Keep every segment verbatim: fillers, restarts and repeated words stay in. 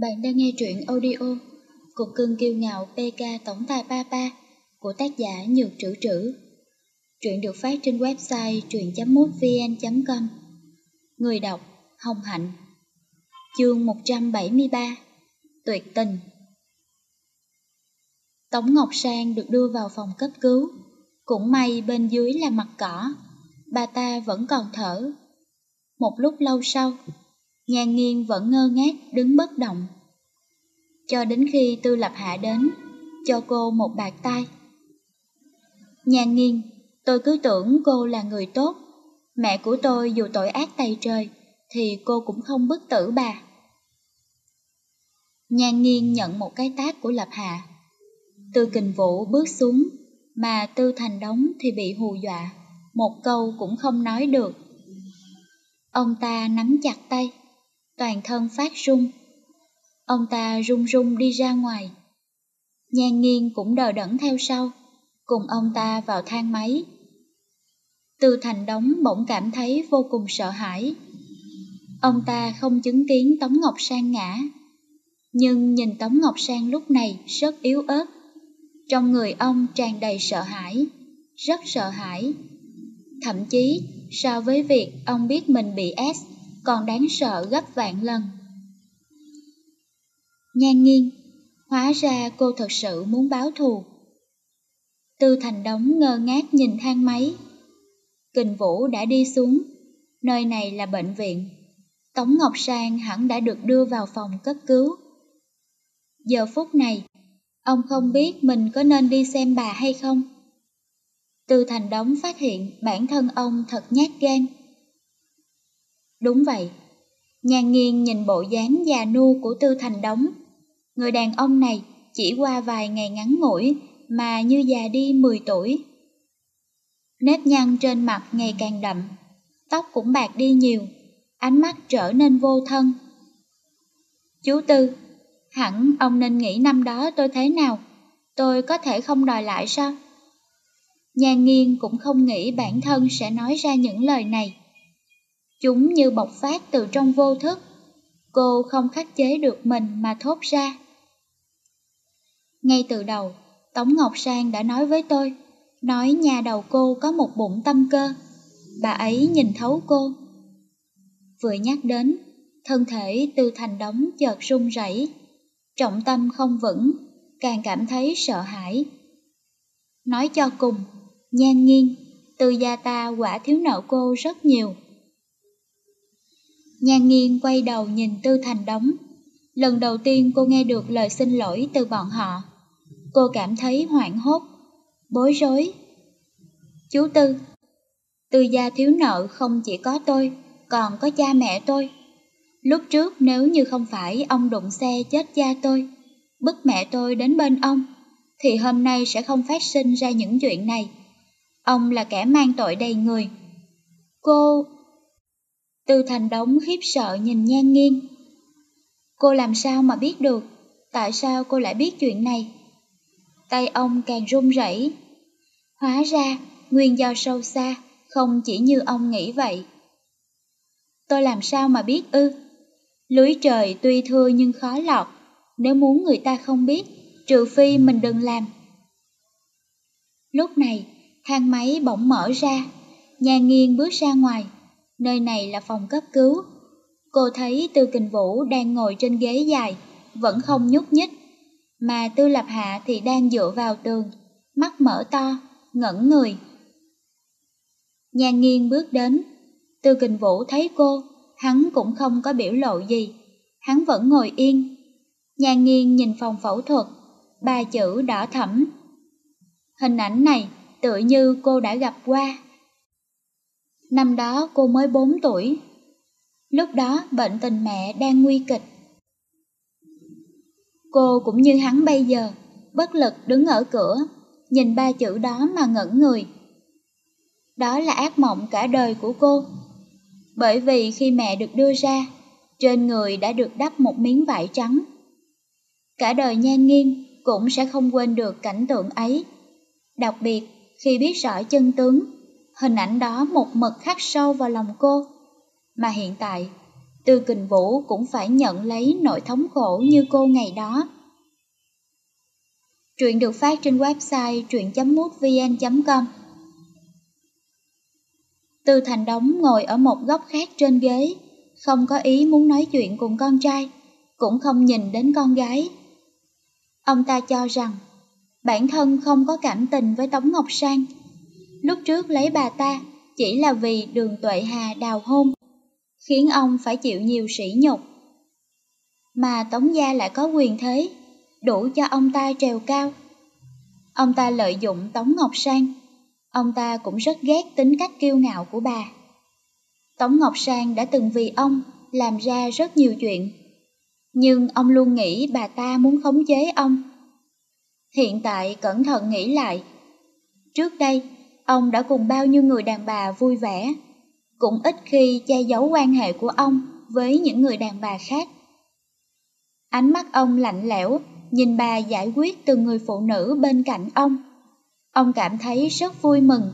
Bạn đang nghe truyện audio Cục cưng kiêu ngạo pê ca tổng tài Papa của tác giả Nhược Trữ Trữ. Truyện được phát trên website truyện chấm mútvn chấm com. Người đọc Hồng Hạnh. Chương một trăm bảy mươi ba. Tuyệt tình. Tống Ngọc Sang được đưa vào phòng cấp cứu. Cũng may bên dưới là mặt cỏ, bà ta vẫn còn thở. Một lúc lâu sau, Nhan Nghiên vẫn ngơ ngác đứng bất động. Cho đến khi Tư Lập Hạ đến, cho cô một bạt tai. Nhan Nghiên, tôi cứ tưởng cô là người tốt. Mẹ của tôi dù tội ác tày trời, thì cô cũng không bức tử bà. Nhan Nghiên nhận một cái tát của Lập Hạ. Tư Kình Vũ bước xuống, mà Tư Thành Đống thì bị hù dọa, một câu cũng không nói được. Ông ta nắm chặt tay, toàn thân phát run. Ông ta run run đi ra ngoài. Nhan Nghiên cũng đờ đẫn theo sau, cùng ông ta vào thang máy. Tư Thành Đống bỗng cảm thấy vô cùng sợ hãi. Ông ta không chứng kiến Tống Ngọc Sang ngã, nhưng nhìn Tống Ngọc Sang lúc này rất yếu ớt. Trong người ông tràn đầy sợ hãi, rất sợ hãi. Thậm chí so với việc ông biết mình bị ép còn đáng sợ gấp vạn lần. Nhan Nghiên, hóa ra cô thật sự muốn báo thù. Tư Thành Đống ngơ ngác nhìn thang máy. Kình Vũ đã đi xuống, nơi này là bệnh viện. Tống Ngọc Sang hẳn đã được đưa vào phòng cấp cứu. Giờ phút này, ông không biết mình có nên đi xem bà hay không. Tư Thành Đống phát hiện bản thân ông thật nhát gan. Đúng vậy, Nhan Nghiên nhìn bộ dáng già nua của Tư Thành Đống. Người đàn ông này chỉ qua vài ngày ngắn ngủi mà như già đi mười tuổi. Nếp nhăn trên mặt ngày càng đậm, tóc cũng bạc đi nhiều, ánh mắt trở nên vô thân. Chú Tư, hẳn ông nên nghĩ năm đó tôi thế nào, tôi có thể không đòi lại sao? Nhan Nghiên cũng không nghĩ bản thân sẽ nói ra những lời này. Chúng như bộc phát từ trong vô thức, cô không khắc chế được mình mà thốt ra. Ngay từ đầu, Tống Ngọc Sang đã nói với tôi, nói nhà đầu cô có một bụng tâm cơ, bà ấy nhìn thấu cô. Vừa nhắc đến, thân thể Tư Thành Đống chợt run rẩy, trọng tâm không vững, càng cảm thấy sợ hãi. Nói cho cùng, Nhan Nghiên, Tư gia ta quả thiếu nợ cô rất nhiều. Nhan Nghiên quay đầu nhìn Tư Thành Đống. Lần đầu tiên cô nghe được lời xin lỗi từ bọn họ. Cô cảm thấy hoảng hốt, bối rối. Chú Tư, Tư gia thiếu nợ không chỉ có tôi, còn có cha mẹ tôi. Lúc trước nếu như không phải ông đụng xe chết cha tôi, bức mẹ tôi đến bên ông, thì hôm nay sẽ không phát sinh ra những chuyện này. Ông là kẻ mang tội đầy người. Cô... Tư Thành Đống khiếp sợ nhìn Nhan Nghiên. Cô làm sao mà biết được? Tại sao cô lại biết chuyện này? Tay ông càng run rẩy. Hóa ra, nguyên do sâu xa, không chỉ như ông nghĩ vậy. Tôi làm sao mà biết ư? Lưới trời tuy thưa nhưng khó lọt, nếu muốn người ta không biết, trừ phi mình đừng làm. Lúc này, thang máy bỗng mở ra, Nhan Nghiên bước ra ngoài, nơi này là phòng cấp cứu. Cô thấy Tư Kình Vũ đang ngồi trên ghế dài, vẫn không nhúc nhích, mà Tư Lập Hạ thì đang dựa vào tường, mắt mở to, ngẩn người. Nhan Nghiên bước đến, Tư Kình Vũ thấy cô, hắn cũng không có biểu lộ gì, hắn vẫn ngồi yên. Nhan Nghiên nhìn phòng phẫu thuật, ba chữ đỏ thẫm. Hình ảnh này tựa như cô đã gặp qua. Năm đó cô mới bốn tuổi. Lúc đó bệnh tình mẹ đang nguy kịch. Cô cũng như hắn bây giờ, bất lực đứng ở cửa, nhìn ba chữ đó mà ngẩn người. Đó là ác mộng cả đời của cô. Bởi vì khi mẹ được đưa ra, trên người đã được đắp một miếng vải trắng. Cả đời Nhan Nghiên cũng sẽ không quên được cảnh tượng ấy. Đặc biệt khi biết rõ chân tướng, hình ảnh đó một mực khắc sâu vào lòng cô. Mà hiện tại, Tư Kình Vũ cũng phải nhận lấy nỗi thống khổ như cô ngày đó. Truyện được phát trên website truyện chấm mútvn chấm com. Tư Thành Đống ngồi ở một góc khác trên ghế, không có ý muốn nói chuyện cùng con trai, cũng không nhìn đến con gái. Ông ta cho rằng bản thân không có cảm tình với Tống Ngọc Sang. Lúc trước lấy bà ta chỉ là vì Đường Tuệ Hà đào hôn, khiến ông phải chịu nhiều sỉ nhục. Mà Tống gia lại có quyền thế, đủ cho ông ta trèo cao. Ông ta lợi dụng Tống Ngọc Sang. Ông ta cũng rất ghét tính cách kiêu ngạo của bà. Tống Ngọc Sang đã từng vì ông làm ra rất nhiều chuyện, nhưng ông luôn nghĩ bà ta muốn khống chế ông. Hiện tại cẩn thận nghĩ lại, trước đây ông đã cùng bao nhiêu người đàn bà vui vẻ, cũng ít khi che giấu quan hệ của ông với những người đàn bà khác. Ánh mắt ông lạnh lẽo, nhìn bà giải quyết từng người phụ nữ bên cạnh ông. Ông cảm thấy rất vui mừng.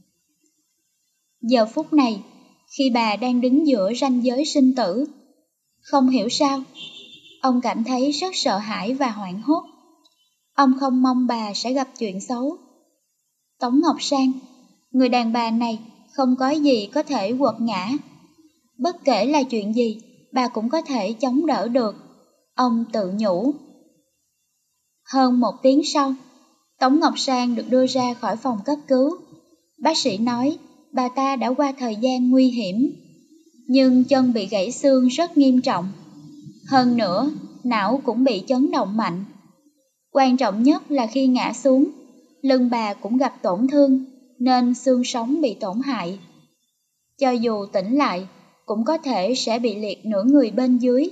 Giờ phút này, khi bà đang đứng giữa ranh giới sinh tử, không hiểu sao, ông cảm thấy rất sợ hãi và hoảng hốt. Ông không mong bà sẽ gặp chuyện xấu. Tống Ngọc Sang, người đàn bà này không có gì có thể quật ngã. Bất kể là chuyện gì, bà cũng có thể chống đỡ được. Ông tự nhủ. Hơn một tiếng sau, Tống Ngọc Sang được đưa ra khỏi phòng cấp cứu. Bác sĩ nói bà ta đã qua thời gian nguy hiểm, nhưng chân bị gãy xương rất nghiêm trọng. Hơn nữa, não cũng bị chấn động mạnh. Quan trọng nhất là khi ngã xuống, lưng bà cũng gặp tổn thương, nên xương sống bị tổn hại. Cho dù tỉnh lại, cũng có thể sẽ bị liệt nửa người bên dưới.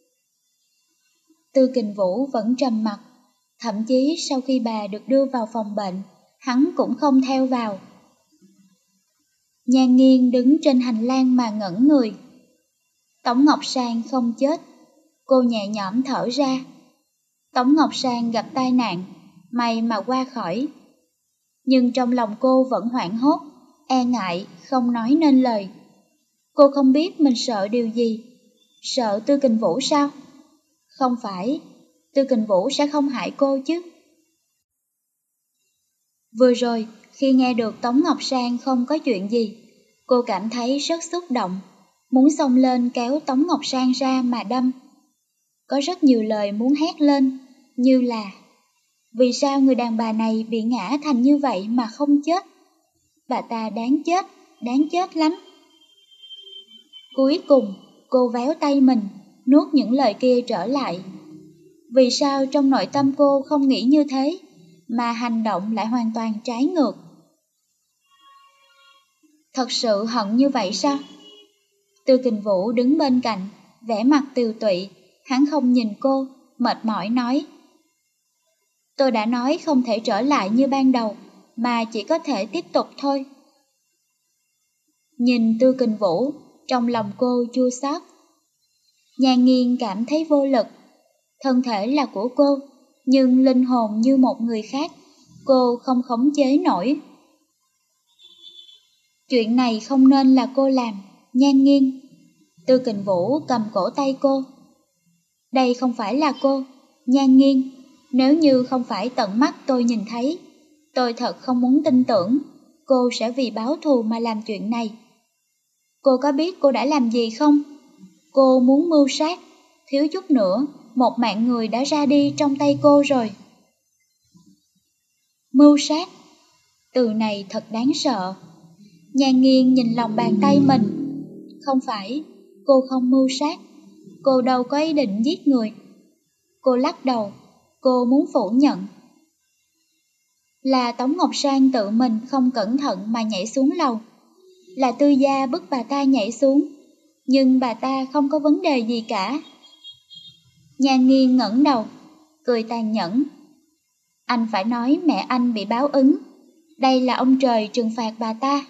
Tư Kình Vũ vẫn trầm mặc, thậm chí sau khi bà được đưa vào phòng bệnh, hắn cũng không theo vào. Nhan Nghiên đứng trên hành lang mà ngẩn người. Tống Ngọc Sang không chết, cô nhẹ nhõm thở ra. Tống Ngọc Sang gặp tai nạn, may mà qua khỏi. Nhưng trong lòng cô vẫn hoảng hốt, e ngại, không nói nên lời. Cô không biết mình sợ điều gì. Sợ Tư Kình Vũ sao? Không phải, Tư Kình Vũ sẽ không hại cô chứ. Vừa rồi, khi nghe được Tống Ngọc Sang không có chuyện gì, cô cảm thấy rất xúc động, muốn xông lên kéo Tống Ngọc Sang ra mà đâm. Có rất nhiều lời muốn hét lên, như là vì sao người đàn bà này bị ngã thành như vậy mà không chết? Bà ta đáng chết, đáng chết lắm. Cuối cùng, cô véo tay mình, nuốt những lời kia trở lại. Vì sao trong nội tâm cô không nghĩ như thế, mà hành động lại hoàn toàn trái ngược? Thật sự hận như vậy sao? Tư Kình Vũ đứng bên cạnh, vẻ mặt tiều tụy, hắn không nhìn cô, mệt mỏi nói. Tôi đã nói không thể trở lại như ban đầu, mà chỉ có thể tiếp tục thôi. Nhìn Tư Kình Vũ, trong lòng cô chua xót. Nhan Nghiên cảm thấy vô lực. Thân thể là của cô, nhưng linh hồn như một người khác, cô không khống chế nổi. Chuyện này không nên là cô làm, Nhan Nghiên. Tư Kình Vũ cầm cổ tay cô. Đây không phải là cô, Nhan Nghiên. Nếu như không phải tận mắt tôi nhìn thấy, tôi thật không muốn tin tưởng cô sẽ vì báo thù mà làm chuyện này. Cô có biết cô đã làm gì không? Cô muốn mưu sát, thiếu chút nữa, một mạng người đã ra đi trong tay cô rồi. Mưu sát, từ này thật đáng sợ. Nhan Nghiên nhìn lòng bàn tay mình. Không phải, cô không mưu sát, cô đâu có ý định giết người. Cô lắc đầu, cô muốn phủ nhận. Là Tống Ngọc Sang tự mình không cẩn thận mà nhảy xuống lầu. Là Tư gia bức bà ta nhảy xuống, nhưng bà ta không có vấn đề gì cả. Nhan Nghiên ngẩng đầu, cười tàn nhẫn. Anh phải nói mẹ anh bị báo ứng, đây là ông trời trừng phạt bà ta.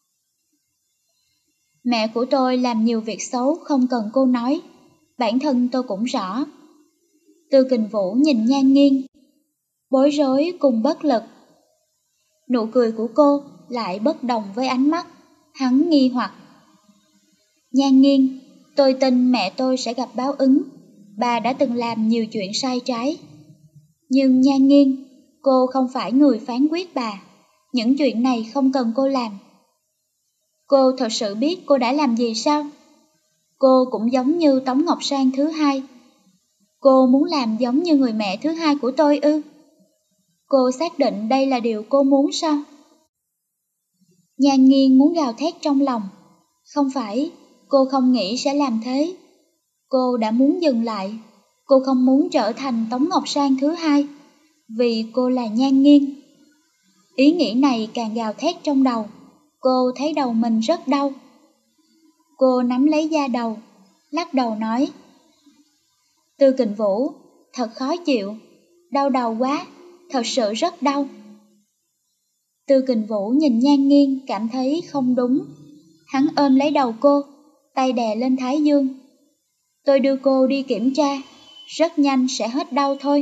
Mẹ của tôi làm nhiều việc xấu không cần cô nói, bản thân tôi cũng rõ. Tư Kình Vũ nhìn Nhan Nghiên, bối rối cùng bất lực. Nụ cười của cô lại bất đồng với ánh mắt, hắn nghi hoặc. Nhan Nghiên, Tôi tin mẹ tôi sẽ gặp báo ứng. Bà đã từng làm nhiều chuyện sai trái. Nhưng Nhan Nghiên, cô không phải người phán quyết bà. Những chuyện này không cần cô làm. Cô thật sự biết cô đã làm gì sao? Cô cũng giống như Tống Ngọc Sang thứ hai. Cô muốn làm giống như người mẹ thứ hai của tôi ư? Cô xác định đây là điều cô muốn sao? Nhan Nghiên muốn gào thét trong lòng. Không phải, cô không nghĩ sẽ làm thế. Cô đã muốn dừng lại. Cô không muốn trở thành Tống Ngọc Sang thứ hai, vì cô là Nhan Nghiên. Ý nghĩ này càng gào thét trong đầu. Cô thấy đầu mình rất đau. Cô nắm lấy da đầu, lắc đầu nói: Tư Kình Vũ, thật khó chịu, đau đầu quá, thật sự rất đau. Tư Kình Vũ nhìn Nhan Nghiên cảm thấy không đúng. Hắn ôm lấy đầu cô, tay đè lên thái dương. Tôi đưa cô đi kiểm tra, rất nhanh sẽ hết đau thôi.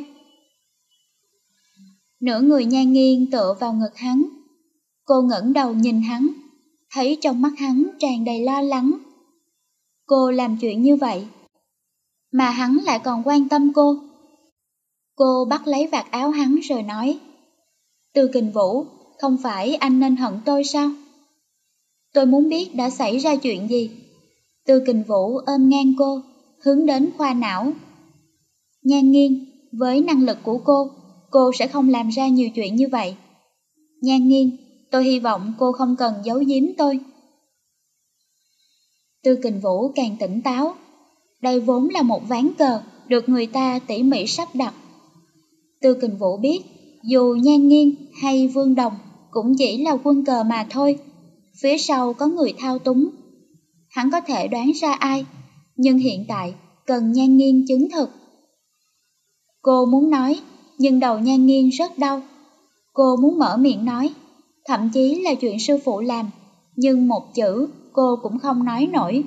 Nửa người Nhan Nghiên tựa vào ngực hắn. Cô ngẩng đầu nhìn hắn, thấy trong mắt hắn tràn đầy lo lắng. Cô làm chuyện như vậy, mà hắn lại còn quan tâm cô. Cô bắt lấy vạt áo hắn rồi nói: Tư Kình Vũ, không phải anh nên hận tôi sao? Tôi muốn biết đã xảy ra chuyện gì. Tư Kình Vũ ôm ngang cô, hướng đến khoa não. Nhan Nghiên, với năng lực của cô, cô sẽ không làm ra nhiều chuyện như vậy. Nhan Nghiên, tôi hy vọng cô không cần giấu giếm tôi. Tư Kình Vũ càng tỉnh táo. Đây vốn là một ván cờ được người ta tỉ mỉ sắp đặt. Tư Kình Vũ biết, dù Nhan Nghiên hay Vương Đồng cũng chỉ là quân cờ mà thôi. Phía sau có người thao túng. Hắn có thể đoán ra ai, nhưng hiện tại cần Nhan Nghiên chứng thực. Cô muốn nói, nhưng đầu Nhan Nghiên rất đau. Cô muốn mở miệng nói, thậm chí là chuyện sư phụ làm, nhưng một chữ cô cũng không nói nổi.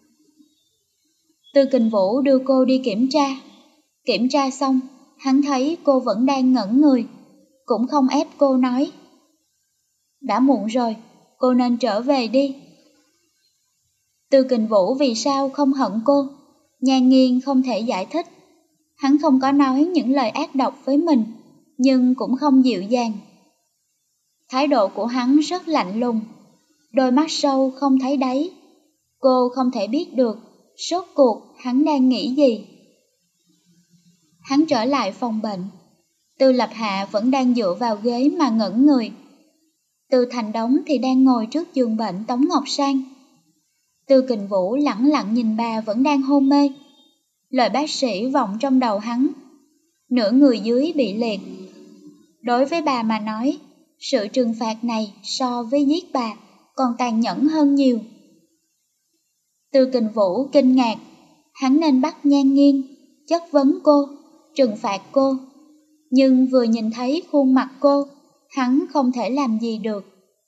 Tư Kình Vũ đưa cô đi kiểm tra. Kiểm tra xong, hắn thấy cô vẫn đang ngẩn người, cũng không ép cô nói. Đã muộn rồi, cô nên trở về đi. Tư Kình Vũ vì sao không hận cô? Nhan Nghiên không thể giải thích. Hắn không có nói những lời ác độc với mình, nhưng cũng không dịu dàng. Thái độ của hắn rất lạnh lùng, đôi mắt sâu không thấy đáy. Cô không thể biết được rốt cuộc hắn đang nghĩ gì. Hắn trở lại phòng bệnh. Tư Lập Hạ vẫn đang dựa vào ghế mà ngẩn người. Tư Thành Đống thì đang ngồi trước giường bệnh Tống Ngọc Sang. Tư Kình Vũ lẳng lặng nhìn bà vẫn đang hôn mê. Lời bác sĩ vọng trong đầu hắn. Nửa người dưới bị liệt. Đối với bà mà nói, sự trừng phạt này so với giết bà còn tàn nhẫn hơn nhiều. Tư Kình Vũ kinh ngạc. Hắn nên bắt Nhan Nghiên, chất vấn cô, trừng phạt cô. Nhưng vừa nhìn thấy khuôn mặt cô, hắn không thể làm gì được.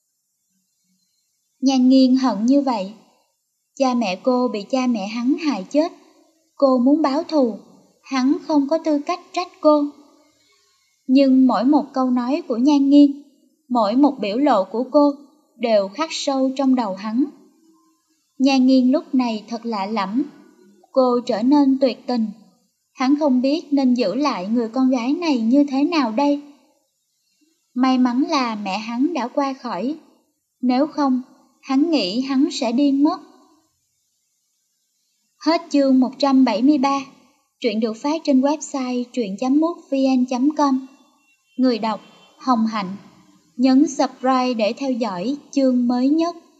Nhan Nghiên hận như vậy. Cha mẹ cô bị cha mẹ hắn hại chết. Cô muốn báo thù, hắn không có tư cách trách cô. Nhưng mỗi một câu nói của Nhan Nghiên, mỗi một biểu lộ của cô đều khắc sâu trong đầu hắn. Nhan Nghiên lúc này thật lạ lẫm. Cô trở nên tuyệt tình. Hắn không biết nên giữ lại người con gái này như thế nào đây. May mắn là mẹ hắn đã qua khỏi. Nếu không, hắn nghĩ hắn sẽ điên mất. Hết chương một trăm bảy mươi ba. Truyện được phát trên website truyện chấm mútvn chấm com. Người đọc Hồng Hạnh. Nhấn subscribe để theo dõi chương mới nhất.